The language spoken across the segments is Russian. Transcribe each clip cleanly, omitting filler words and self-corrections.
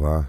Глава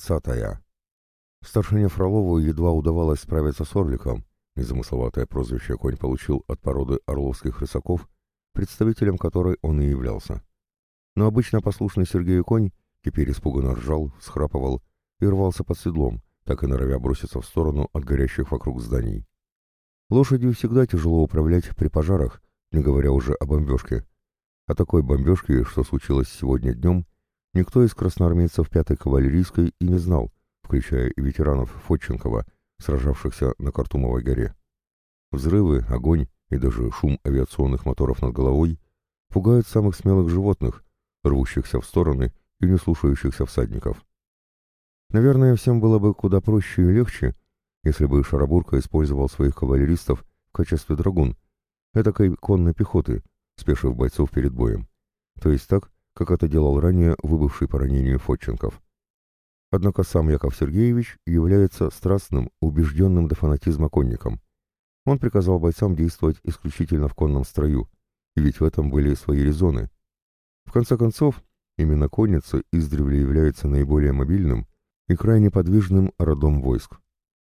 20. Старшине Фролову едва удавалось справиться с Орликом, незамысловатое прозвище конь получил от породы орловских рысаков, представителем которой он и являлся. Но обычно послушный Сергею конь теперь испуганно ржал, всхрапывал и рвался под седлом, так и норовя броситься в сторону от горящих вокруг зданий. Лошадью всегда тяжело управлять при пожарах, не говоря уже о бомбежке. О такой бомбежке, что случилось сегодня днем, никто из красноармейцев 5-й кавалерийской и не знал, включая и ветеранов Фотченкова, сражавшихся на Картумовой горе. Взрывы, огонь и даже шум авиационных моторов над головой пугают самых смелых животных, рвущихся в стороны и не слушающихся всадников. Наверное, всем было бы куда проще и легче, если бы Шарабурка использовал своих кавалеристов в качестве драгун, этакой конной пехоты, спешив бойцов перед боем. То есть так, как это делал ранее выбывший по ранению Фотченков. Однако сам Яков Сергеевич является страстным, убежденным до фанатизма конником. Он приказал бойцам действовать исключительно в конном строю, ведь в этом были свои резоны. В конце концов, именно конница издревле является наиболее мобильным и крайне подвижным родом войск.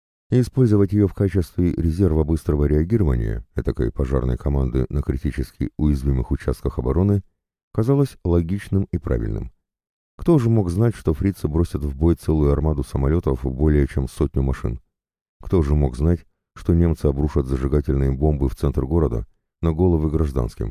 И использовать ее в качестве резерва быстрого реагирования, этакой пожарной команды на критически уязвимых участках обороны, казалось логичным и правильным. Кто же мог знать, что фрицы бросят в бой целую армаду самолетов более чем 100 машин? Кто же мог знать, что немцы обрушат зажигательные бомбы в центр города на головы гражданским?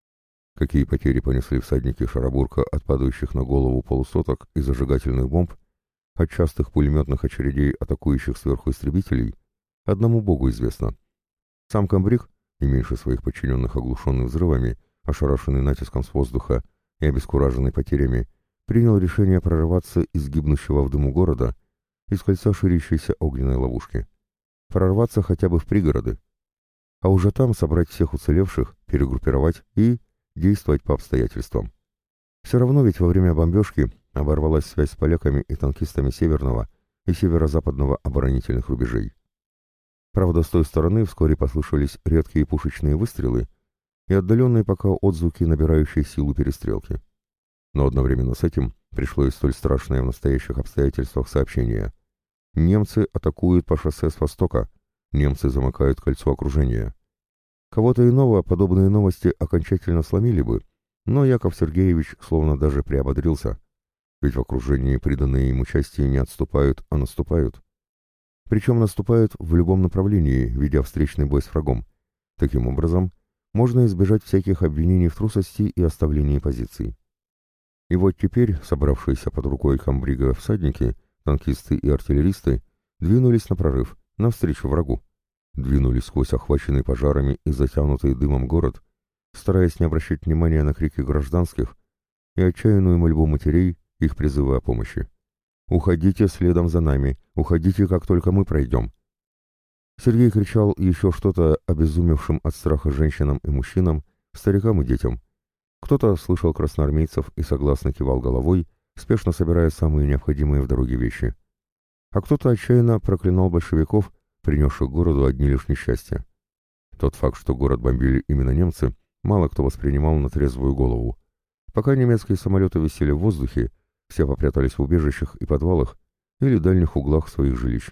Какие потери понесли всадники Шарабурка от падающих на голову полусоток и зажигательных бомб, от частых пулеметных очередей атакующих сверху истребителей, одному богу известно. Сам комбриг, не меньше своих подчиненных оглушенный взрывами, ошарашенный натиском с воздуха и обескураженный потерями, принял решение прорываться из гибнущего в дыму города, из кольца ширящейся огненной ловушки. Прорваться хотя бы в пригороды. А уже там собрать всех уцелевших, перегруппировать и действовать по обстоятельствам. Все равно ведь во время бомбежки оборвалась связь с поляками и танкистами северного и северо-западного оборонительных рубежей. Правда, с той стороны вскоре послышались редкие пушечные выстрелы и отдаленные пока отзвуки набирающей силу перестрелки. Но одновременно с этим пришло и столь страшное в настоящих обстоятельствах сообщение. Немцы атакуют по шоссе с востока, немцы замыкают кольцо окружения. Кого-то иного подобные новости окончательно сломили бы, но Яков Сергеевич словно даже приободрился, ведь в окружении приданные ему части не отступают, а наступают. Причем наступают в любом направлении, ведя встречный бой с врагом. Таким образом, можно избежать всяких обвинений в трусости и оставлении позиций. И вот теперь, собравшиеся под рукой комбрига всадники, танкисты и артиллеристы, двинулись на прорыв, навстречу врагу. Двинулись сквозь охваченный пожарами и затянутый дымом город, стараясь не обращать внимания на крики гражданских и отчаянную мольбу матерей, их призывы о помощи. «Уходите следом за нами! Уходите, как только мы пройдем!» Сергей кричал еще что-то обезумевшим от страха женщинам и мужчинам, старикам и детям. Кто-то слышал красноармейцев и согласно кивал головой, спешно собирая самые необходимые в дороге вещи. А кто-то отчаянно проклинал большевиков, принесших городу одни лишь несчастья. Тот факт, что город бомбили именно немцы, мало кто воспринимал на трезвую голову. Пока немецкие самолеты висели в воздухе, все попрятались в убежищах и подвалах или дальних углах своих жилищ.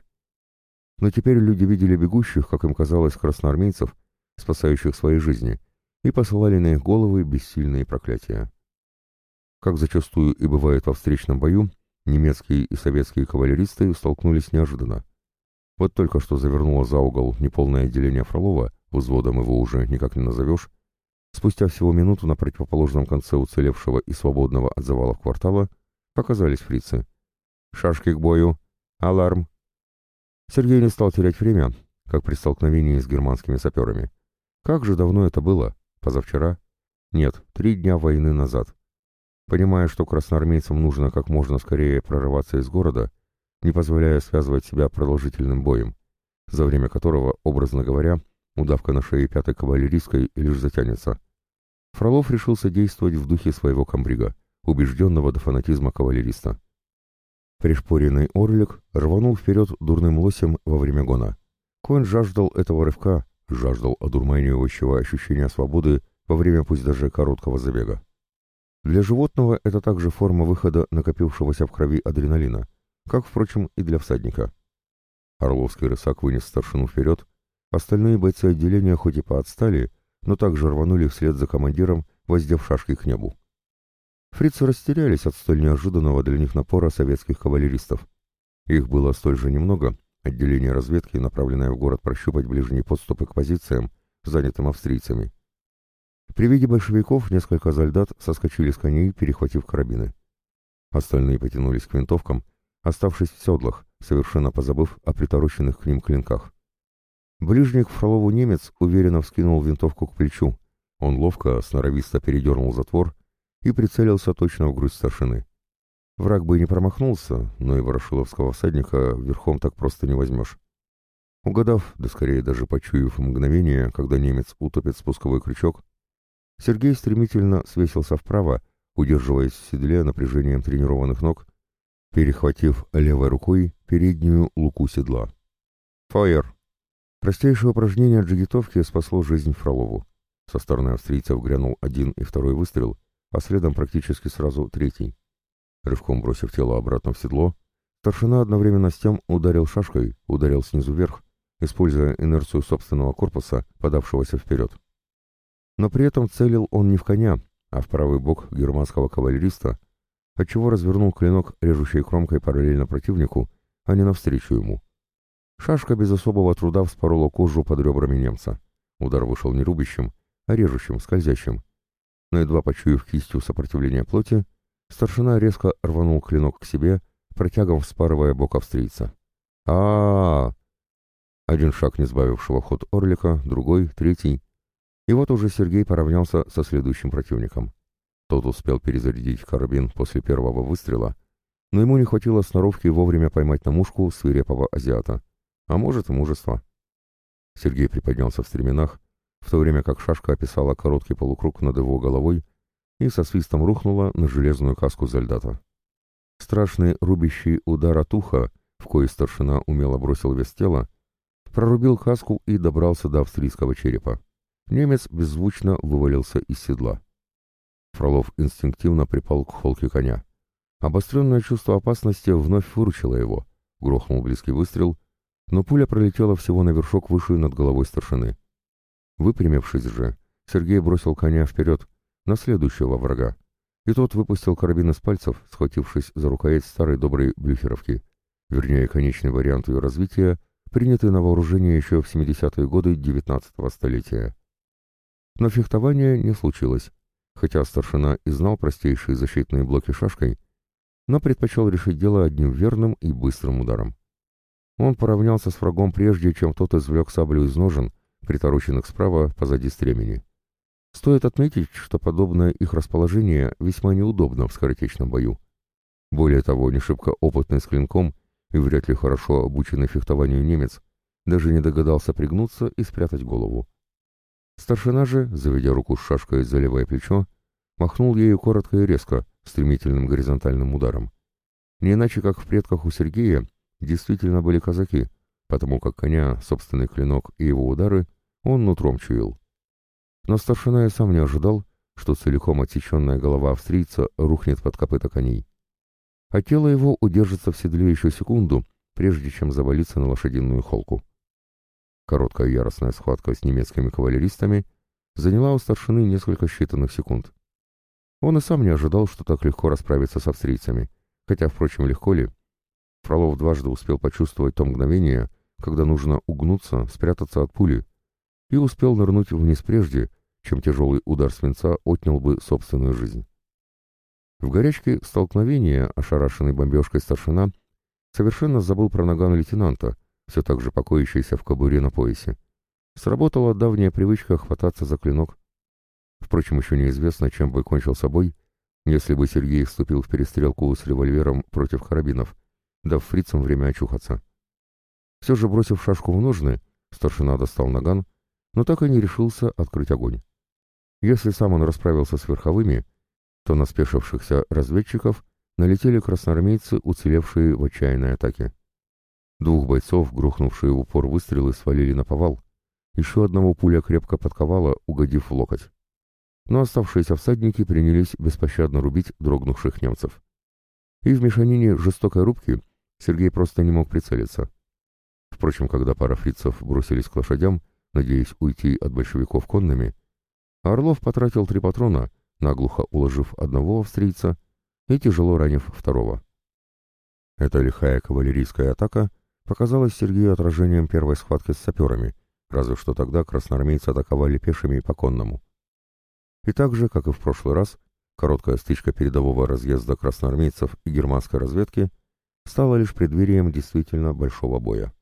Но теперь люди видели бегущих, как им казалось, красноармейцев, спасающих свои жизни, и посылали на их головы бессильные проклятия. Как зачастую и бывает во встречном бою, немецкие и советские кавалеристы столкнулись неожиданно. Вот только что завернуло за угол неполное отделение Фролова, взводом его уже никак не назовешь, спустя всего минуту на противоположном конце уцелевшего и свободного от завалов квартала показались фрицы. «Шашки к бою! Аларм!» Сергей не стал терять время, как при столкновении с германскими саперами. Как же давно это было? Позавчера? Нет, 3 дня войны назад. Понимая, что красноармейцам нужно как можно скорее прорываться из города, не позволяя связывать себя продолжительным боем, за время которого, образно говоря, удавка на шее 5-й кавалерийской лишь затянется, Фролов решился действовать в духе своего комбрига, убежденного до фанатизма кавалериста. Пришпоренный Орлик рванул вперед дурным лосем во время гона. Конь жаждал этого рывка, жаждал одурманивающего ощущения свободы во время пусть даже короткого забега. Для животного это также форма выхода накопившегося в крови адреналина, как, впрочем, и для всадника. Орловский рысак вынес старшину вперед, остальные бойцы отделения хоть и поотстали, но также рванули вслед за командиром, воздев шашки к небу. Фрицы растерялись от столь неожиданного для них напора советских кавалеристов. Их было столь же немного, отделение разведки, направленное в город прощупать ближние подступы к позициям, занятым австрийцами. При виде большевиков несколько солдат соскочили с коней, перехватив карабины. Остальные потянулись к винтовкам, оставшись в седлах, совершенно позабыв о притороченных к ним клинках. Ближний к Фролову немец уверенно вскинул винтовку к плечу. Он ловко, сноровисто передернул затвор и прицелился точно в грудь старшины. Враг бы и не промахнулся, но и ворошиловского всадника верхом так просто не возьмешь. Угадав, да скорее даже почуяв мгновение, когда немец утопит спусковой крючок, Сергей стремительно свесился вправо, удерживаясь в седле напряжением тренированных ног, перехватив левой рукой переднюю луку седла. «Фаер!» Простейшее упражнение джигитовки спасло жизнь Фролову. Со стороны австрийцев грянул один и второй выстрел, а следом практически сразу третий. Рывком бросив тело обратно в седло, старшина одновременно с тем ударил шашкой, ударил снизу вверх, используя инерцию собственного корпуса, подавшегося вперед. Но при этом целил он не в коня, а в правый бок германского кавалериста, отчего развернул клинок режущей кромкой параллельно противнику, а не навстречу ему. Шашка без особого труда вспорола кожу под ребрами немца. Удар вышел не рубящим, а режущим, скользящим. Но едва почуяв кистью сопротивление плоти, старшина резко рванул клинок к себе, протягом вспарывая бок австрийца. а Один шаг не сбавившего ход орлика, другой, третий. И вот уже Сергей поравнялся со следующим противником. Тот успел перезарядить карабин после первого выстрела, но ему не хватило сноровки вовремя поймать на мушку свирепого азиата. А может и мужества. Сергей приподнялся в стременах, в то время как шашка описала короткий полукруг над его головой и со свистом рухнула на железную каску солдата. Страшный рубящий удар от уха, в кои старшина умело бросил вес тела, прорубил каску и добрался до австрийского черепа. Немец беззвучно вывалился из седла. Фролов инстинктивно припал к холке коня. Обостренное чувство опасности вновь выручило его. Грохнул близкий выстрел, но пуля пролетела всего на вершок выше над головой старшины. Выпрямившись же, Сергей бросил коня вперед, на следующего врага, и тот выпустил карабин из пальцев, схватившись за рукоять старой доброй блюхеровки, вернее, конечный вариант ее развития, принятый на вооружение еще в 70-е годы XIX столетия. Но фехтования не случилось, хотя старшина и знал простейшие защитные блоки шашкой, но предпочел решить дело одним верным и быстрым ударом. Он поравнялся с врагом прежде, чем тот извлек саблю из ножен, притороченных справа позади стремени. Стоит отметить, что подобное их расположение весьма неудобно в скоротечном бою. Более того, не шибко опытный с клинком и вряд ли хорошо обученный фехтованию немец даже не догадался пригнуться и спрятать голову. Старшина же, заведя руку с шашкой за левое плечо, махнул ею коротко и резко, стремительным горизонтальным ударом. Не иначе, как в предках у Сергея, действительно были казаки, потому как коня, собственный клинок и его удары он нутром чуял. Но старшина и сам не ожидал, что целиком отсеченная голова австрийца рухнет под копыта коней. А тело его удержится в седле еще секунду, прежде чем завалиться на лошадиную холку. Короткая яростная схватка с немецкими кавалеристами заняла у старшины несколько считанных секунд. Он и сам не ожидал, что так легко расправиться с австрийцами, хотя, впрочем, легко ли? Фролов дважды успел почувствовать то мгновение, когда нужно угнуться, спрятаться от пули, и успел нырнуть вниз прежде, чем тяжелый удар свинца отнял бы собственную жизнь. В горячке столкновения, ошарашенный бомбежкой старшина, совершенно забыл про наган лейтенанта, все так же покоящийся в кобуре на поясе. Сработала давняя привычка хвататься за клинок. Впрочем, еще неизвестно, чем бы кончился бой, если бы Сергей вступил в перестрелку с револьвером против карабинов, дав фрицам время очухаться. Все же, бросив шашку в ножны, старшина достал наган, но так и не решился открыть огонь. Если сам он расправился с верховыми, то на спешившихся разведчиков налетели красноармейцы, уцелевшие в отчаянной атаке. Двух бойцов, грохнувшие в упор выстрелы, свалили наповал. Еще одного пуля крепко подковала, угодив в локоть. Но оставшиеся всадники принялись беспощадно рубить дрогнувших немцев. И в мешанине жестокой рубки Сергей просто не мог прицелиться. Впрочем, когда пара фрицев бросились к лошадям, надеясь уйти от большевиков конными, Орлов потратил 3 патрона, наглухо уложив одного австрийца и тяжело ранив второго. Эта лихая кавалерийская атака показалась Сергею отражением первой схватки с саперами, разве что тогда красноармейцы атаковали пешими и по конному. И так же, как и в прошлый раз, короткая стычка передового разъезда красноармейцев и германской разведки стала лишь преддверием действительно большого боя.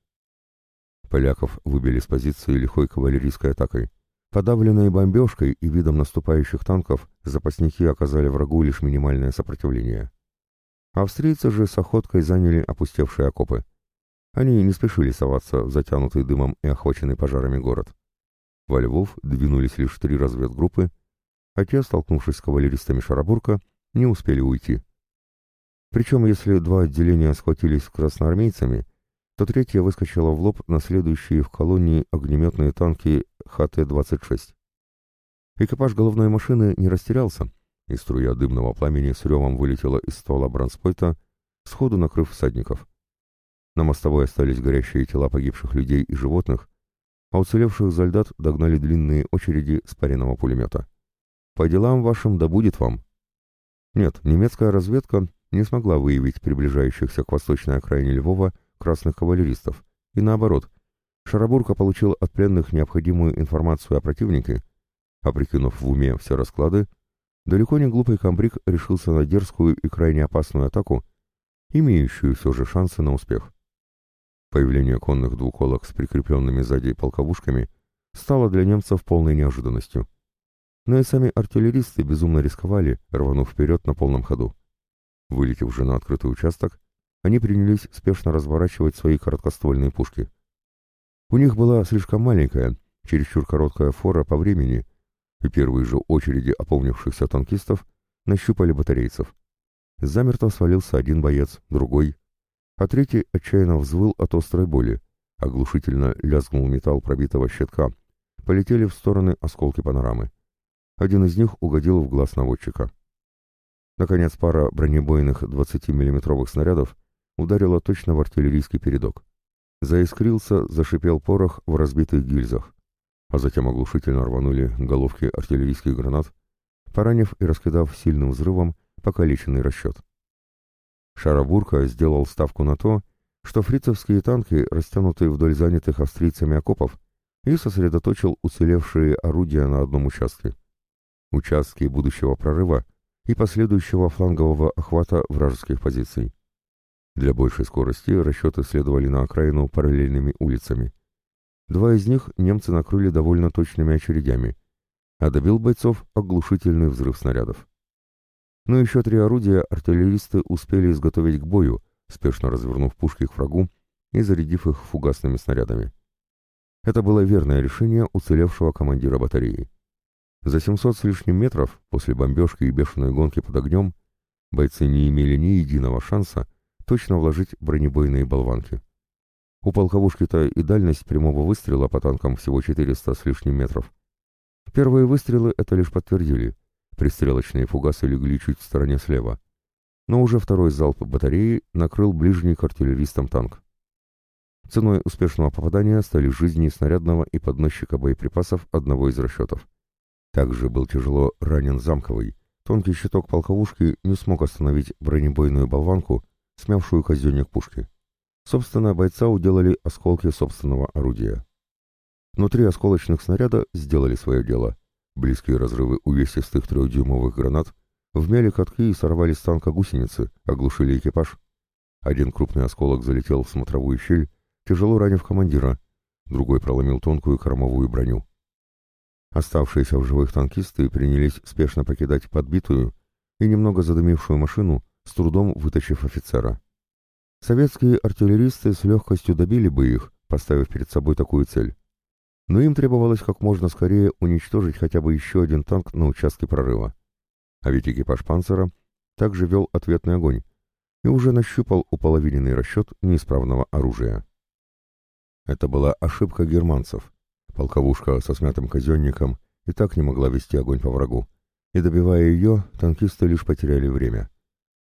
Поляков выбили с позиции лихой кавалерийской атакой. Подавленные бомбежкой и видом наступающих танков, запасники оказали врагу лишь минимальное сопротивление. Австрийцы же с охоткой заняли опустевшие окопы. Они не спешили соваться в затянутый дымом и охваченный пожарами город. Во Львов двинулись лишь 3 разведгруппы, а те, столкнувшись с кавалеристами Шарабурка, не успели уйти. Причем, если 2 отделения схватились с красноармейцами, то третье выскочило в лоб на следующие в колонии огнеметные танки ХТ-26. Экипаж головной машины не растерялся, и струя дымного пламени с ревом вылетела из ствола бронспойта, сходу накрыв всадников. На мостовой остались горящие тела погибших людей и животных, а уцелевших солдат догнали длинные очереди с паренного пулемета. «По делам вашим да будет вам!» Нет, немецкая разведка не смогла выявить приближающихся к восточной окраине Львова красных кавалеристов, и наоборот, Шарабурка получил от пленных необходимую информацию о противнике, а прикинув в уме все расклады, далеко не глупый комбриг решился на дерзкую и крайне опасную атаку, имеющую все же шансы на успех. Появление конных двуколок с прикрепленными сзади полковушками стало для немцев полной неожиданностью. Но и сами артиллеристы безумно рисковали, рванув вперед на полном ходу. Вылетев же на открытый участок, они принялись спешно разворачивать свои короткоствольные пушки. У них была слишком маленькая, чересчур короткая фора по времени, и первые же очереди опомнившихся танкистов нащупали батарейцев. Замертво свалился один боец, другой, а третий отчаянно взвыл от острой боли, оглушительно лязгнул металл пробитого щитка, полетели в стороны осколки панорамы. Один из них угодил в глаз наводчика. Наконец, пара бронебойных 20-миллиметровых снарядов ударила точно в артиллерийский передок. Заискрился, зашипел порох в разбитых гильзах, а затем оглушительно рванули головки артиллерийских гранат, поранив и раскидав сильным взрывом покалеченный расчет. Шарабурка сделал ставку на то, что фрицевские танки, растянутые вдоль занятых австрийцами окопов, и сосредоточил уцелевшие орудия на одном участке. Участке будущего прорыва и последующего флангового охвата вражеских позиций. Для большей скорости расчеты следовали на окраину параллельными улицами. 2 из них немцы накрыли довольно точными очередями, а добил бойцов оглушительный взрыв снарядов. Но еще 3 орудия артиллеристы успели изготовить к бою, спешно развернув пушки к врагу и зарядив их фугасными снарядами. Это было верное решение уцелевшего командира батареи. За 700 с лишним метров после бомбежки и бешеной гонки под огнем бойцы не имели ни единого шанса точно вложить бронебойные болванки. У полковушки-то и дальность прямого выстрела по танкам всего 400 с лишним метров. Первые выстрелы это лишь подтвердили. Пристрелочные фугасы легли чуть в стороне слева. Но уже второй залп батареи накрыл ближний к артиллеристам танк. Ценой успешного попадания стали жизни снарядного и подносчика боеприпасов одного из расчетов. Также был тяжело ранен Замковый. Тонкий щиток полковушки не смог остановить бронебойную болванку, смявшую казенник пушки. Собственно, бойца уделали осколки собственного орудия. Но 3 осколочных снаряда сделали свое дело. Близкие разрывы увесистых 3-дюймовых гранат вмяли катки и сорвали с танка гусеницы, оглушили экипаж. Один крупный осколок залетел в смотровую щель, тяжело ранив командира, другой проломил тонкую кормовую броню. Оставшиеся в живых танкисты принялись спешно покидать подбитую и немного задымившую машину, с трудом вытащив офицера. Советские артиллеристы с легкостью добили бы их, поставив перед собой такую цель. Но им требовалось как можно скорее уничтожить хотя бы еще один танк на участке прорыва. А ведь экипаж «Панцера» также вел ответный огонь и уже нащупал уполовиненный расчет неисправного оружия. Это была ошибка германцев. Полковушка со смятым казенником и так не могла вести огонь по врагу, и, добивая ее, танкисты лишь потеряли время.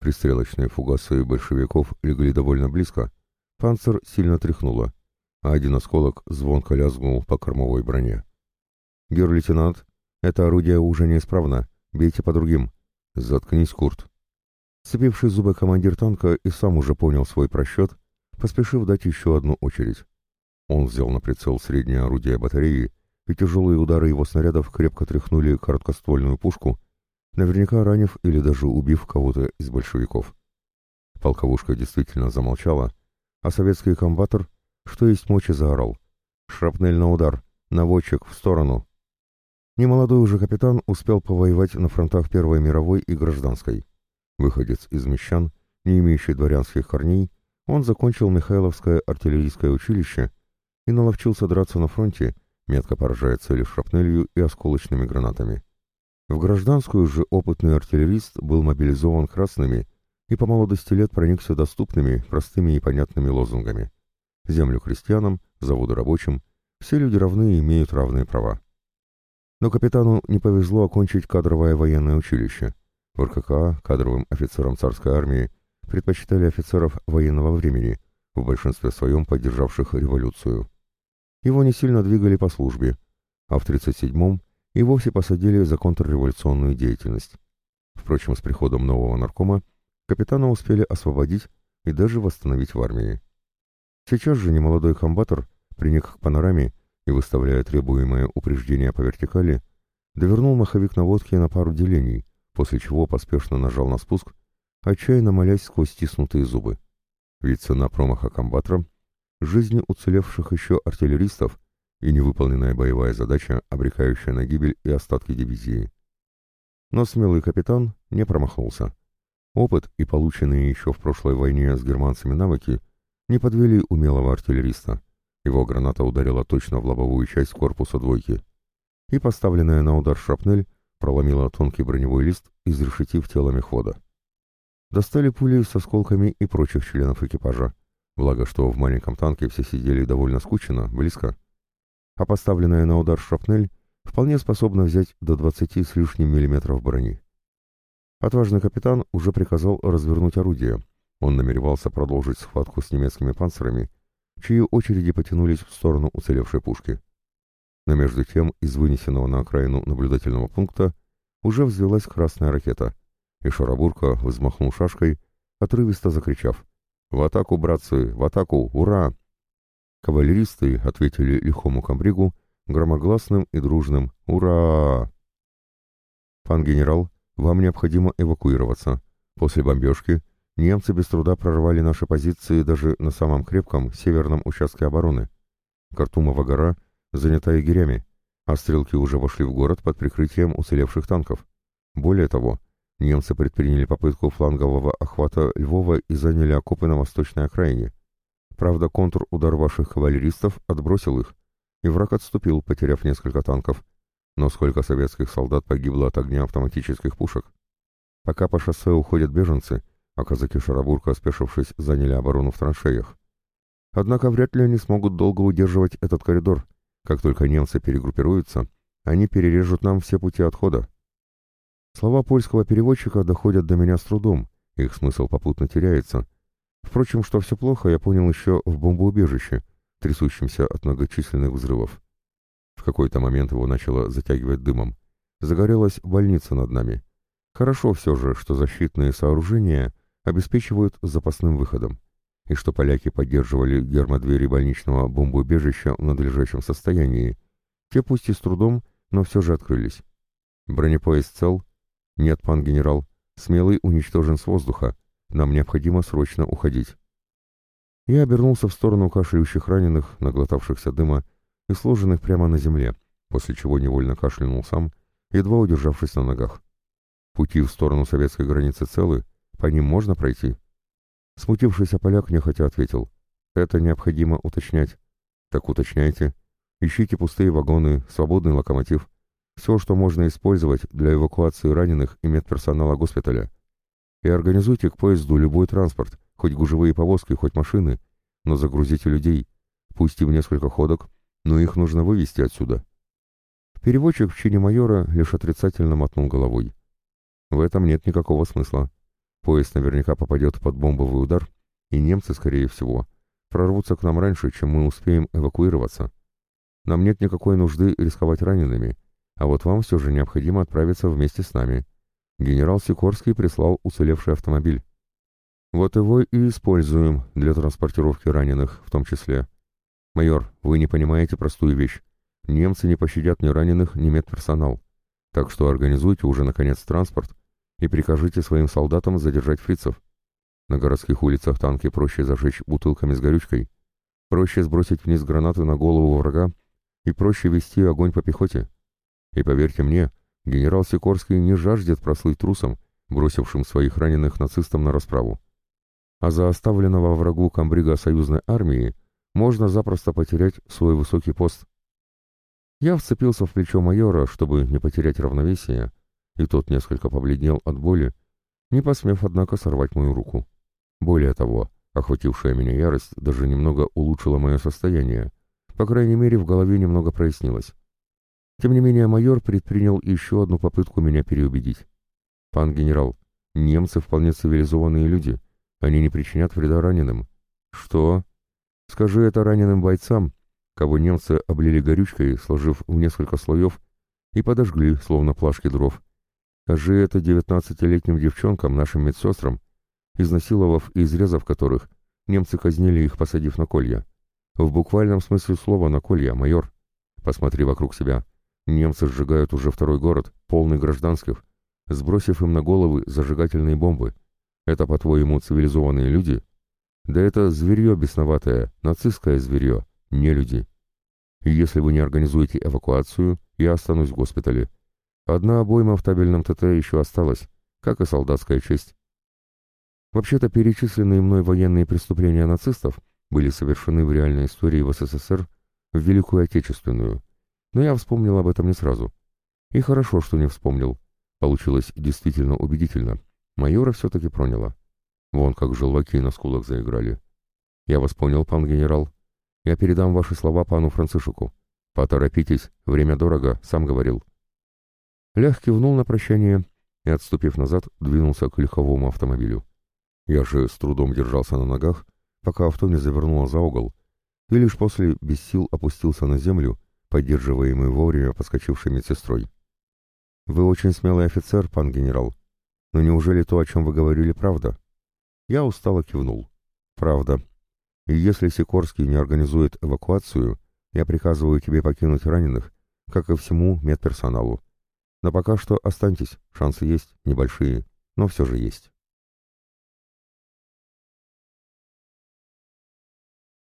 Пристрелочные фугасы большевиков легли довольно близко, панцирь сильно тряхнуло, а один осколок звонко лязгнул по кормовой броне. «Гер-лейтенант, это орудие уже неисправно, бейте по другим». «Заткнись, Курт». Сцепивший зубы командир танка и сам уже понял свой просчет, поспешив дать еще одну очередь. Он взял на прицел среднее орудие батареи, и тяжелые удары его снарядов крепко тряхнули короткоствольную пушку, наверняка ранив или даже убив кого-то из большевиков. Полковушка действительно замолчала, а советский комбатор, что есть мочи, заорал: «Шрапнель на удар! Наводчик, в сторону!» Немолодой уже капитан успел повоевать на фронтах Первой мировой и Гражданской. Выходец из мещан, не имеющий дворянских корней, он закончил Михайловское артиллерийское училище и наловчился драться на фронте, метко поражая цели шрапнелью и осколочными гранатами. В Гражданскую же опытный артиллерист был мобилизован красными и по молодости лет проникся доступными, простыми и понятными лозунгами. Землю крестьянам, заводы рабочим, все люди равны и имеют равные права. Но капитану не повезло окончить кадровое военное училище. В РККА кадровым офицерам царской армии предпочитали офицеров военного времени, в большинстве своем поддержавших революцию. Его не сильно двигали по службе, а в 1937-м и вовсе посадили за контрреволюционную деятельность. Впрочем, с приходом нового наркома капитана успели освободить и даже восстановить в армии. Сейчас же немолодой комбатор приник к панораме и, выставляя требуемое упреждение по вертикали, довернул маховик наводки на пару делений, после чего поспешно нажал на спуск, отчаянно молясь сквозь стиснутые зубы. Ведь цена промаха комбатора — жизни уцелевших еще артиллеристов и невыполненная боевая задача, обрекающая на гибель и остатки дивизии. Но смелый капитан не промахнулся. Опыт и полученные еще в прошлой войне с германцами навыки не подвели умелого артиллериста. Его граната ударила точно в лобовую часть корпуса двойки, и поставленная на удар шрапнель проломила тонкий броневой лист, изрешетив тело мехвода. Достали пули с осколками и прочих членов экипажа, благо что в маленьком танке все сидели довольно скучно, близко, а поставленная на удар шрапнель вполне способна взять до 20 с лишним миллиметров брони. Отважный капитан уже приказал развернуть орудие. Он намеревался продолжить схватку с немецкими панцирами, чьи очереди потянулись в сторону уцелевшей пушки. Но между тем из вынесенного на окраину наблюдательного пункта уже взвелась красная ракета, и Шарабурка взмахнул шашкой, отрывисто закричав: «В атаку, братцы, в атаку! Ура!» Кавалеристы ответили лихому комбригу громогласным и дружным «Ура!». «Пан генерал, вам необходимо эвакуироваться. После бомбежки немцы без труда прорвали наши позиции даже на самом крепком северном участке обороны. Картумова гора занята егерями, а стрелки уже вошли в город под прикрытием уцелевших танков. Более того, немцы предприняли попытку флангового охвата Львова и заняли окопы на восточной окраине. Правда, контрудар ваших кавалеристов отбросил их, и враг отступил, потеряв несколько танков. Но сколько советских солдат погибло от огня автоматических пушек? Пока по шоссе уходят беженцы, а казаки Шарабурка, спешившись, заняли оборону в траншеях. Однако вряд ли они смогут долго удерживать этот коридор. Как только немцы перегруппируются, они перережут нам все пути отхода. Слова польского переводчика доходят до меня с трудом, их смысл попутно теряется. Впрочем, что все плохо, я понял еще в бомбоубежище, трясущемся от многочисленных взрывов. В какой-то момент его начало затягивать дымом. Загорелась больница над нами. Хорошо все же, что защитные сооружения обеспечивают запасным выходом, и что поляки поддерживали гермодвери больничного бомбоубежища в надлежащем состоянии. Те пусть и с трудом, но все же открылись. Бронепоезд цел? Нет, пан генерал. Смелый уничтожен с воздуха. Нам необходимо срочно уходить. Я обернулся в сторону кашляющих раненых, наглотавшихся дыма и сложенных прямо на земле, после чего невольно кашлянул сам, едва удержавшись на ногах. Пути в сторону советской границы целы, по ним можно пройти? Смутившийся поляк нехотя ответил: «Это необходимо уточнять». «Так уточняйте. Ищите пустые вагоны, свободный локомотив. Все, что можно использовать для эвакуации раненых и медперсонала госпиталя. И организуйте к поезду любой транспорт, хоть гужевые повозки, хоть машины, но загрузите людей, пусть и в несколько ходок, но их нужно вывести отсюда». Переводчик в чине майора лишь отрицательно мотнул головой. «В этом нет никакого смысла. Поезд наверняка попадет под бомбовый удар, и немцы, скорее всего, прорвутся к нам раньше, чем мы успеем эвакуироваться. Нам нет никакой нужды рисковать ранеными, а вот вам все же необходимо отправиться вместе с нами. Генерал Сикорский прислал уцелевший автомобиль. Вот его и используем для транспортировки раненых в том числе. Майор, вы не понимаете простую вещь. Немцы не пощадят ни раненых, ни медперсонал. Так что организуйте уже, наконец, транспорт и прикажите своим солдатам задержать фрицев. На городских улицах танки проще зажечь бутылками с горючкой, проще сбросить вниз гранаты на голову врага и проще вести огонь по пехоте. И поверьте мне, генерал Сикорский не жаждет прослыть трусом, бросившим своих раненых нацистам на расправу. А за оставленного врагу комбрига союзной армии можно запросто потерять свой высокий пост. Я вцепился в плечо майора, чтобы не потерять равновесие, и тот несколько побледнел от боли, не посмев, однако, сорвать мою руку. Более того, охватившая меня ярость даже немного улучшила мое состояние, по крайней мере, в голове немного прояснилось. Тем не менее, майор предпринял еще одну попытку меня переубедить. «Пан генерал, немцы вполне цивилизованные люди, они не причинят вреда раненым». «Что?» «Скажи это раненым бойцам, кого немцы облили горючкой, сложив в несколько слоев, и подожгли, словно плашки дров. Скажи это 19-летним девчонкам, нашим медсестрам, изнасиловав и изрезав которых, немцы казнили их, посадив на колья. В буквальном смысле слова на колья, майор. Посмотри вокруг себя. Немцы сжигают уже второй город, полный гражданских, сбросив им на головы зажигательные бомбы. Это, по-твоему, цивилизованные люди? Да это зверье бесноватое, нацистское зверье, не люди. И если вы не организуете эвакуацию, я останусь в госпитале. Одна обойма в табельном ТТ еще осталась, как и солдатская честь». Вообще-то перечисленные мной военные преступления нацистов были совершены в реальной истории в СССР в Великую Отечественную, но я вспомнил об этом не сразу. И хорошо, что не вспомнил. Получилось действительно убедительно. Майора все-таки проняло. Вон как желваки на скулах заиграли. «Я вас понял, пан генерал. Я передам ваши слова пану Францишеку. Поторопитесь, время дорого, сам говорил». Лях кивнул на прощание и, отступив назад, двинулся к легковому автомобилю. Я же с трудом держался на ногах, пока авто не завернуло за угол, и лишь после без сил опустился на землю, поддерживаемый вовремя подскочившей медсестрой. «Вы очень смелый офицер, пан генерал. Но неужели то, о чем вы говорили, правда?» Я устало кивнул. «Правда. И если Сикорский не организует эвакуацию, я приказываю тебе покинуть раненых, как и всему медперсоналу. Но пока что останьтесь, шансы есть, небольшие, но все же есть».